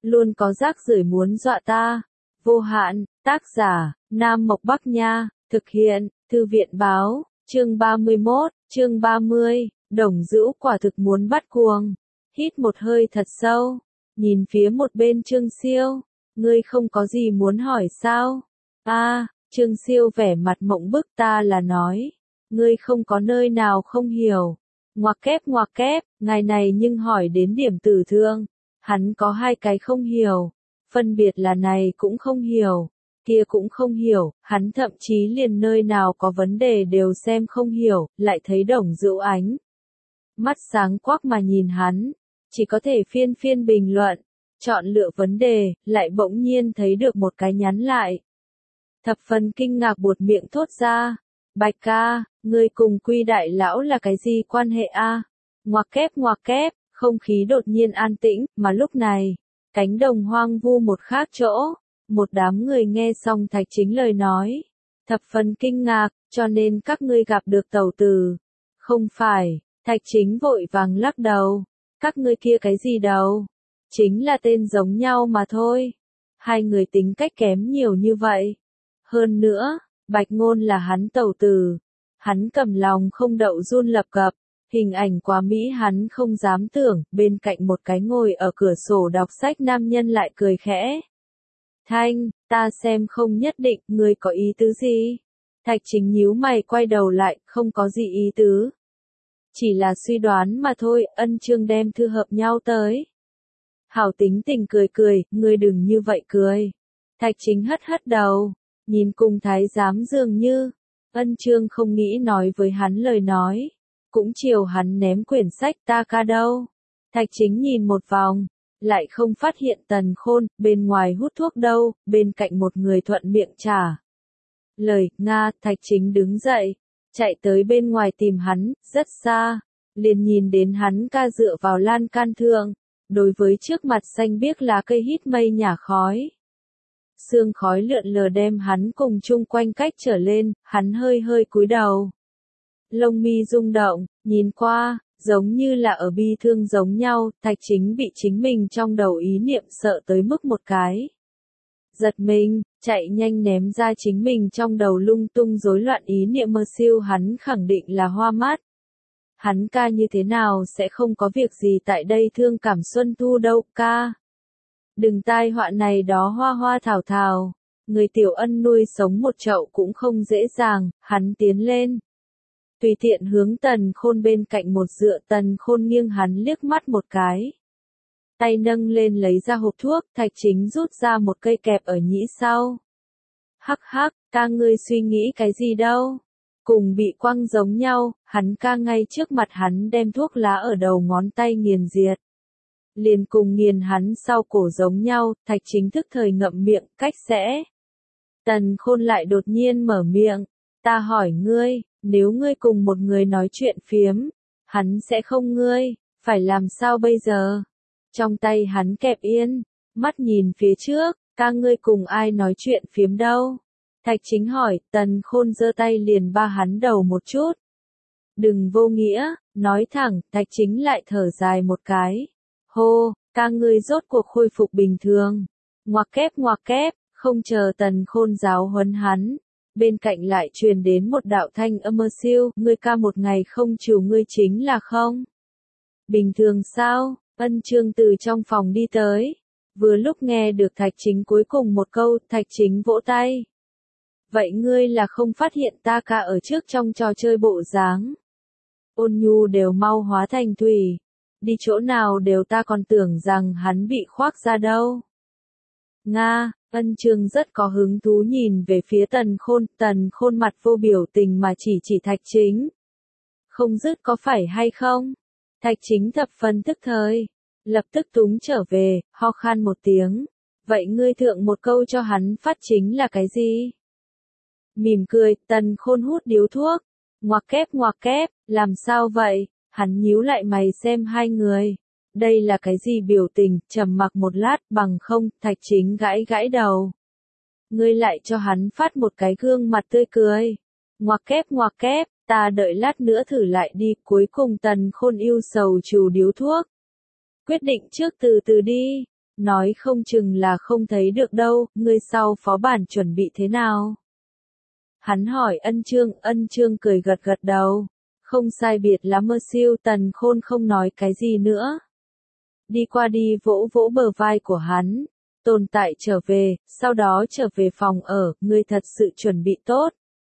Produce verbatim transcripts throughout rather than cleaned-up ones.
luôn có rác rưởi muốn dọa ta. Vô hạn, tác giả, Nam Mộc Bắc Nha, thực hiện, Thư viện báo, chương ba mươi mốt, chương ba mươi, Đồng Dữu quả thực muốn bắt cuồng. Hít một hơi thật sâu, nhìn phía một bên Trương Siêu, ngươi không có gì muốn hỏi sao? A, à, Trương Siêu vẻ mặt mộng bức, ta là nói, ngươi không có nơi nào không hiểu. Ngoặc kép ngoặc kép, ngài này nhưng hỏi đến điểm tử thương, hắn có hai cái không hiểu, phân biệt là này cũng không hiểu, kia cũng không hiểu, hắn thậm chí liền nơi nào có vấn đề đều xem không hiểu, lại thấy Đồng Dữu ánh mắt sáng quắc mà nhìn hắn, chỉ có thể phiên phiên bình luận, chọn lựa vấn đề, lại bỗng nhiên thấy được một cái nhắn lại. Thập phần kinh ngạc buột miệng thốt ra, Bạch ca, ngươi cùng Quy đại lão là cái gì quan hệ a? À? Ngoặc kép ngoặc kép, không khí đột nhiên an tĩnh, mà lúc này, cánh đồng hoang vu một khác chỗ, một đám người nghe xong Thạch Chính lời nói, thập phần kinh ngạc, cho nên các ngươi gặp được tẩu tử. Không phải, Thạch Chính vội vàng lắc đầu, các ngươi kia cái gì đâu, chính là tên giống nhau mà thôi. Hai người tính cách kém nhiều như vậy. Hơn nữa, Bạch Ngôn là hắn tẩu tử, hắn cầm lòng không đậu run lập cập, hình ảnh quá mỹ hắn không dám tưởng, bên cạnh một cái ngồi ở cửa sổ đọc sách nam nhân lại cười khẽ. Thanh, ta xem không nhất định, ngươi có ý tứ gì? Thạch Chính nhíu mày quay đầu lại, không có gì ý tứ. Chỉ là suy đoán mà thôi, Ân Chương đem thư hợp nhau tới. Hảo tính tình cười cười, ngươi đừng như vậy cười. Thạch Chính hất hất đầu, nhìn cùng thái giám dường như, Ân Chương không nghĩ nói với hắn lời nói, cũng chiều hắn ném quyển sách, ta ca đâu. Thạch Chính nhìn một vòng, lại không phát hiện Tần Khôn, bên ngoài hút thuốc đâu, bên cạnh một người thuận miệng trả lời, Nga. Thạch Chính đứng dậy, chạy tới bên ngoài tìm hắn, rất xa, liền nhìn đến hắn ca dựa vào lan can thượng, đối với trước mặt xanh biếc lá cây hít mây nhả khói. Sương khói lượn lờ đem hắn cùng chung quanh cách trở lên, hắn hơi hơi cúi đầu. Lông mi rung động, nhìn qua, giống như là ở bi thương giống nhau, Thạch Chính bị chính mình trong đầu ý niệm sợ tới mức một cái. Giật mình, chạy nhanh ném ra chính mình trong đầu lung tung rối loạn ý niệm mơ siêu, hắn khẳng định là hoa mắt. Hắn ca như thế nào sẽ không có việc gì tại đây thương cảm xuân thu đâu ca. Đừng tai họa này đó hoa hoa thảo thảo, người tiểu ân nuôi sống một chậu cũng không dễ dàng, hắn tiến lên. Tùy tiện hướng Tần Khôn bên cạnh một dựa, Tần Khôn nghiêng hắn liếc mắt một cái. Tay nâng lên lấy ra hộp thuốc, Thạch Chính rút ra một cây kẹp ở nhĩ sau. Hắc hắc, ca ngươi suy nghĩ cái gì đâu. Cùng bị quăng giống nhau, hắn ca ngay trước mặt hắn đem thuốc lá ở đầu ngón tay nghiền diệt. Liền cùng nghiền hắn sau cổ giống nhau, Thạch Chính thức thời ngậm miệng, cách sẽ. Tần Khôn lại đột nhiên mở miệng, ta hỏi ngươi, nếu ngươi cùng một người nói chuyện phiếm, hắn sẽ không ngươi, phải làm sao bây giờ? Trong tay hắn kẹp yên, mắt nhìn phía trước, ca ngươi cùng ai nói chuyện phiếm đâu? Thạch Chính hỏi, Tần Khôn giơ tay liền ba hắn đầu một chút. Đừng vô nghĩa, nói thẳng, Thạch Chính lại thở dài một cái. Hô, ca ngươi rốt cuộc khôi phục bình thường. Ngoặc kép ngoặc kép, không chờ Tần Khôn giáo huấn hắn. Bên cạnh lại truyền đến một đạo thanh âm mơ siêu, ngươi ca một ngày không chiều ngươi chính là không? Bình thường sao? Ân Chương từ trong phòng đi tới. Vừa lúc nghe được Thạch Chính cuối cùng một câu, Thạch Chính vỗ tay. Vậy ngươi là không phát hiện ta ca ở trước trong trò chơi bộ dáng. Ôn nhu đều mau hóa thành thủy. Đi chỗ nào đều ta còn tưởng rằng hắn bị khoác ra đâu. Nga, Ân Chương rất có hứng thú nhìn về phía Tần Khôn, Tần Khôn mặt vô biểu tình mà chỉ chỉ Thạch Chính. Không dứt có phải hay không? Thạch Chính thập phần tức thời, lập tức túng trở về, ho khan một tiếng. Vậy ngươi thượng một câu cho hắn phát chính là cái gì? Mỉm cười, Tần Khôn hút điếu thuốc. Ngoặc kép ngoặc kép, làm sao vậy? Hắn nhíu lại mày xem hai người. Đây là cái gì biểu tình, trầm mặc một lát, bằng không, Thạch Chính gãi gãi đầu. Ngươi lại cho hắn phát một cái gương mặt tươi cười. Ngoặc kép ngoặc kép, ta đợi lát nữa thử lại đi, cuối cùng Tần Khôn ưu sầu trù điếu thuốc. Quyết định trước từ từ đi. nói không chừng là không thấy được đâu, ngươi sau phó bản chuẩn bị thế nào? Hắn hỏi Ân Chương, Ân Chương cười gật gật đầu. Không sai biệt lắm mơ siêu. Tần Khôn không nói cái gì nữa. Đi qua đi vỗ vỗ bờ vai của hắn. Tồn tại trở về, sau đó trở về phòng ở, ngươi thật sự chuẩn bị tốt.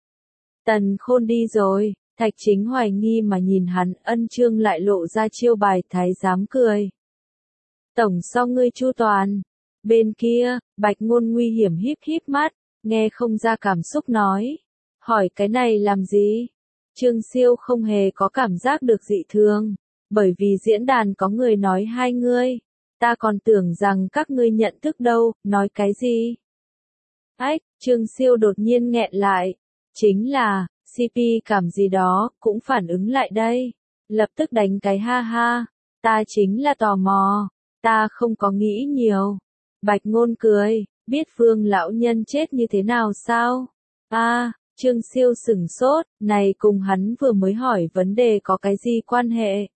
Tần Khôn đi rồi, Thạch Chính hoài nghi mà nhìn hắn, Ân Chương lại lộ ra chiêu bài thái giám cười. Tổng so ngươi chu toàn. Bên kia, Bạch Ngôn nguy hiểm híp híp mắt, nghe không ra cảm xúc nói. Hỏi cái này làm gì? Trương Siêu không hề có cảm giác được dị thường, bởi vì diễn đàn có người nói hai ngươi. Ta còn tưởng rằng các ngươi nhận thức đâu, nói cái gì? Ách, Trương Siêu đột nhiên nghẹn lại. Chính là, xê pê cảm gì đó, cũng phản ứng lại đây. Lập tức đánh cái ha ha. Ta chính là tò mò. Ta không có nghĩ nhiều. Bạch Ngôn cười, biết Phương lão nhân chết như thế nào sao? À, Trương Siêu sửng sốt, này cùng hắn vừa mới hỏi vấn đề có cái gì quan hệ?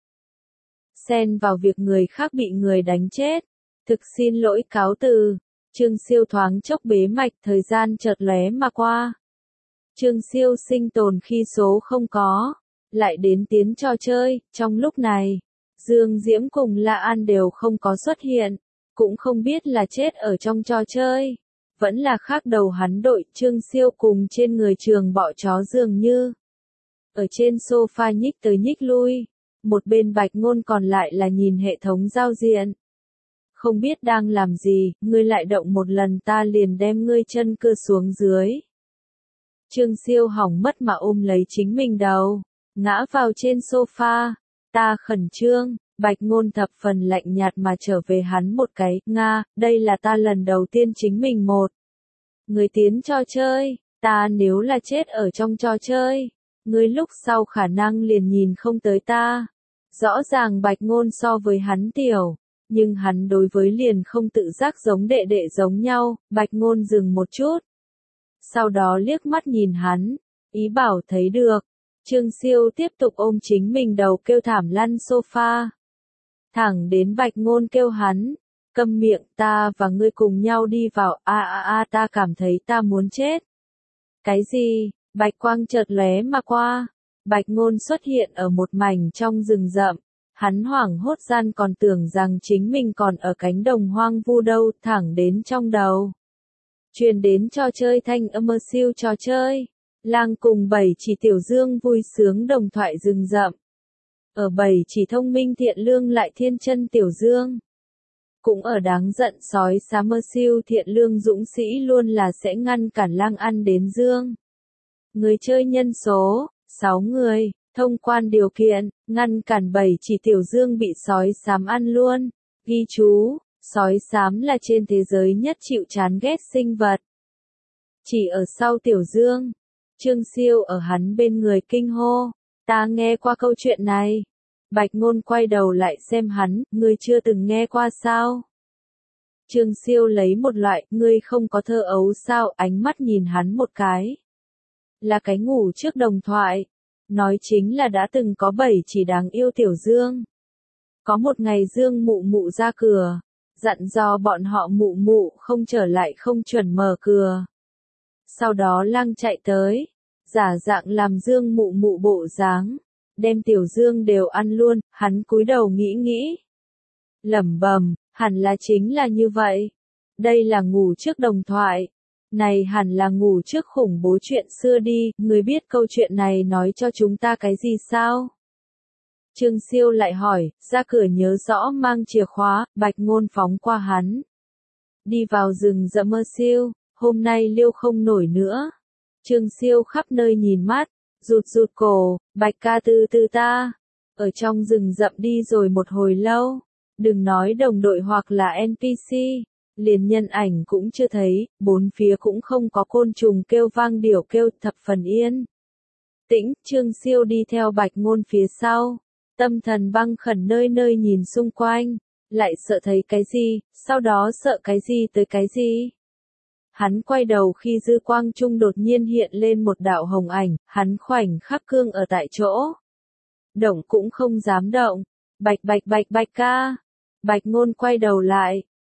Xen vào việc người khác bị người đánh chết. Thực xin lỗi cáo từ. Trương Siêu thoáng chốc bế mạch, thời gian chợt lóe mà qua. Trương Siêu sinh tồn khi số không có, lại đến tiến trò chơi, trong lúc này, Dương Diễm cùng La An đều không có xuất hiện, cũng không biết là chết ở trong trò chơi, vẫn là khác đầu hắn đội. Trương Siêu cùng trên người trường bọ chó dường như, ở trên sofa nhích tới nhích lui, một bên Bạch Ngôn còn lại là nhìn hệ thống giao diện. Không biết đang làm gì, ngươi lại động một lần ta liền đem ngươi chân cưa xuống dưới. Trương Siêu hỏng mất mà ôm lấy chính mình đầu, ngã vào trên sofa. Ta khẩn trương, Bạch Ngôn thập phần lạnh nhạt mà trở về hắn một cái, Nga, đây là ta lần đầu tiên chính mình một người tiến trò chơi, ta nếu là chết ở trong trò chơi, ngươi lúc sau khả năng liền nhìn không tới ta. Rõ ràng Bạch Ngôn so với hắn tiểu, nhưng hắn đối với liền không tự giác giống đệ đệ giống nhau. Bạch Ngôn dừng một chút, sau đó liếc mắt nhìn hắn, ý bảo thấy được. Trương Siêu tiếp tục ôm chính mình đầu kêu thảm lăn sofa. Thẳng đến Bạch Ngôn kêu hắn, câm miệng, ta và ngươi cùng nhau đi vào, a a a ta cảm thấy ta muốn chết. Cái gì? Bạch quang chợt lóe mà qua. Bạch Ngôn xuất hiện ở một mảnh trong rừng rậm. Hắn hoảng hốt gian còn tưởng rằng chính mình còn ở cánh đồng hoang vu đâu, thẳng đến trong đầu. Truyền đến trò chơi thanh âm mơ siêu trò chơi. Lang cùng bảy chỉ tiểu dương vui sướng đồng thoại rừng rậm. Ở bảy chỉ thông minh thiện lương lại thiên chân tiểu dương. Cũng ở đáng giận sói xá mơ siêu thiện lương dũng sĩ luôn là sẽ ngăn cản lang ăn đến dương. Người chơi nhân số, sáu người, thông quan điều kiện, ngăn cản bảy chỉ tiểu dương bị sói xám ăn luôn. Ghi chú, sói xám là trên thế giới nhất chịu chán ghét sinh vật. Chỉ ở sau tiểu dương. Trương Siêu ở hắn bên người kinh hô, ta nghe qua câu chuyện này. Bạch Ngôn quay đầu lại xem hắn, ngươi chưa từng nghe qua sao? Trương Siêu lấy một loại, ngươi không có thơ ấu sao, ánh mắt nhìn hắn một cái. Là cái ngủ trước đồng thoại, nói chính là đã từng có bảy chỉ đáng yêu tiểu dương. Có một ngày Dương mụ mụ ra cửa, dặn dò bọn họ mụ mụ không trở lại không chuẩn mở cửa. Sau đó Lang chạy tới, giả dạng làm Dương mụ mụ bộ dáng, đem tiểu dương đều ăn luôn. Hắn cúi đầu nghĩ nghĩ, lẩm bẩm, hẳn là chính là như vậy. Đây là ngủ trước đồng thoại, này hẳn là ngủ trước khủng bố chuyện xưa đi. Người biết câu chuyện này nói cho chúng ta cái gì sao? Trương Siêu lại hỏi, ra cửa nhớ rõ mang chìa khóa. Bạch Ngôn phóng qua hắn, đi vào rừng rậm mơ siêu. Hôm nay liêu không nổi nữa. Trương Siêu khắp nơi nhìn mắt, rụt rụt cổ, Bạch ca từ từ ta. Ở trong rừng rậm đi rồi một hồi lâu, đừng nói đồng đội hoặc là en pê xê, liền nhân ảnh cũng chưa thấy, bốn phía cũng không có côn trùng kêu vang điểu kêu, thập phần yên tĩnh. Trương Siêu đi theo Bạch Ngôn phía sau, tâm thần băng khẩn nơi nơi nhìn xung quanh, lại sợ thấy cái gì, sau đó sợ cái gì tới cái gì. Hắn quay đầu khi dư quang trung đột nhiên hiện lên một đạo hồng ảnh, hắn khoảnh khắc cương ở tại chỗ. Động cũng không dám động. Bạch bạch bạch bạch ca. Bạch Ngôn quay đầu lại,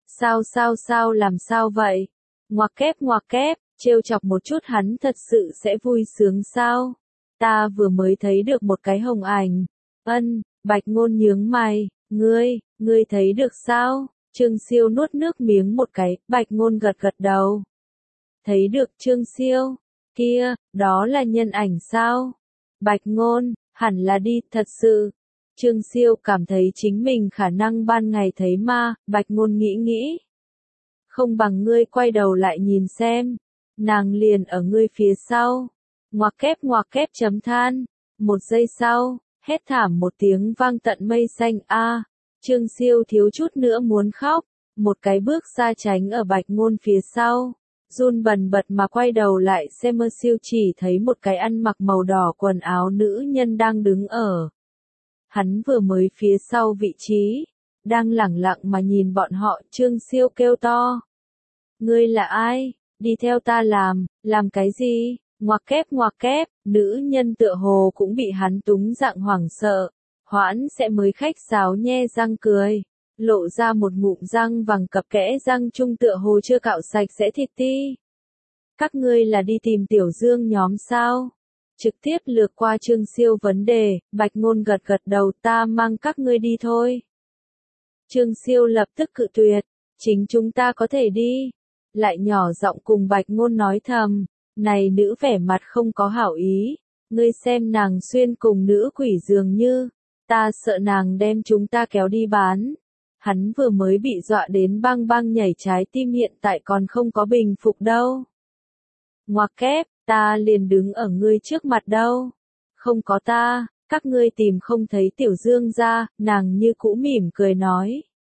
Sao sao sao làm sao vậy? Ngoặc kép ngoặc kép, trêu chọc một chút hắn thật sự sẽ vui sướng sao? Ta vừa mới thấy được một cái hồng ảnh. Ân, Bạch Ngôn nhướng mày, ngươi, ngươi thấy được sao? Trương Siêu nuốt nước miếng một cái, Bạch Ngôn gật gật đầu. Thấy được Trương Siêu, kia, đó là nhân ảnh sao? Bạch Ngôn, hẳn là đi, thật sự. Trương Siêu cảm thấy chính mình khả năng ban ngày thấy ma, Bạch Ngôn nghĩ nghĩ. Không bằng ngươi quay đầu lại nhìn xem, nàng liền ở ngươi phía sau. Ngoặc kép ngoặc kép chấm than. Một giây sau, hét thảm một tiếng vang tận mây xanh a. Trương Siêu thiếu chút nữa muốn khóc, một cái bước xa tránh ở Bạch Ngôn phía sau. Run bần bật mà quay đầu lại xem mơ siêu chỉ thấy một cái ăn mặc màu đỏ quần áo nữ nhân đang đứng ở. Hắn vừa mới phía sau vị trí, đang lẳng lặng mà nhìn bọn họ. Trương Siêu kêu to. Ngươi là ai? Đi theo ta làm, làm cái gì? Ngoặc kép ngoặc kép, nữ nhân tựa hồ cũng bị hắn túng dạng hoảng sợ. Hoãn sẽ mới khách sáo nhe răng cười. Lộ ra một ngụm răng vàng cặp kẽ răng trung tựa hồ chưa cạo sạch sẽ thịt ti. Các ngươi là đi tìm Tiểu Dương nhóm sao? Trực tiếp lược qua Trương Siêu vấn đề, Bạch Ngôn gật gật đầu, ta mang các ngươi đi thôi. Trương Siêu lập tức cự tuyệt, chính chúng ta có thể đi. Lại nhỏ giọng cùng Bạch Ngôn nói thầm, này nữ vẻ mặt không có hảo ý, ngươi xem nàng xuyên cùng nữ quỷ dường như, ta sợ nàng đem chúng ta kéo đi bán. Hắn vừa mới bị dọa đến bang bang nhảy, trái tim hiện tại còn không có bình phục đâu. Ngoặc kép, ta liền đứng ở ngươi trước mặt đâu. Không có ta, các ngươi tìm không thấy Tiểu Dương ra, nàng như cũ mỉm cười nói.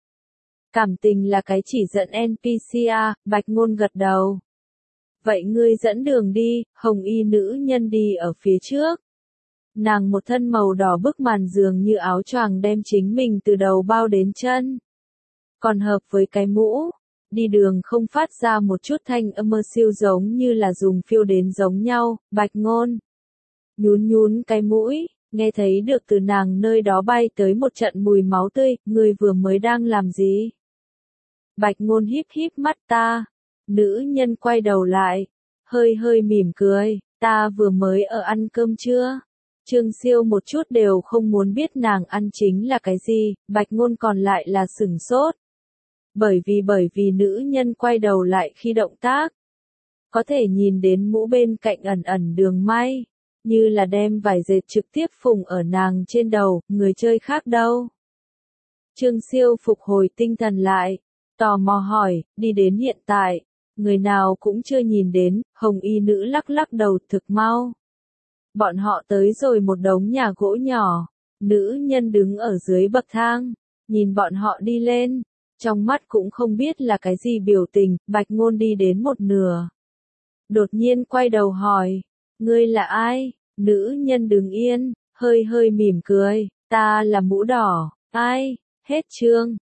Cảm tình là cái chỉ dẫn en pê xê à, Bạch Ngôn gật đầu. Vậy ngươi dẫn đường đi, hồng y nữ nhân đi ở phía trước. Nàng một thân màu đỏ bức màn dường như áo choàng đem chính mình từ đầu bao đến chân. Còn hợp với cái mũ, đi đường không phát ra một chút thanh âm mơ siêu giống như là dùng phiêu đến giống nhau. Bạch Ngôn nhún nhún cái mũi, nghe thấy được từ nàng nơi đó bay tới một trận mùi máu tươi, người vừa mới đang làm gì? Bạch Ngôn híp híp mắt ta. Nữ nhân quay đầu lại, hơi hơi mỉm cười, ta vừa mới ở ăn cơm trưa. Trương Siêu một chút đều không muốn biết nàng ăn chính là cái gì, Bạch Ngôn còn lại là sửng sốt. Bởi vì bởi vì nữ nhân quay đầu lại khi động tác, có thể nhìn đến mũ bên cạnh ẩn ẩn đường may, như là đem vải dệt trực tiếp phùng ở nàng trên đầu, người chơi khác đâu. Trương Siêu phục hồi tinh thần lại, tò mò hỏi, đi đến hiện tại, người nào cũng chưa nhìn đến, hồng y nữ lắc lắc đầu, thực mau. Bọn họ tới rồi một đống nhà gỗ nhỏ, nữ nhân đứng ở dưới bậc thang, nhìn bọn họ đi lên, trong mắt cũng không biết là cái gì biểu tình. Bạch Ngôn đi đến một nửa, đột nhiên quay đầu hỏi, ngươi là ai? Nữ nhân đứng yên, hơi hơi mỉm cười, ta là mũ đỏ. Ai? Hết chương.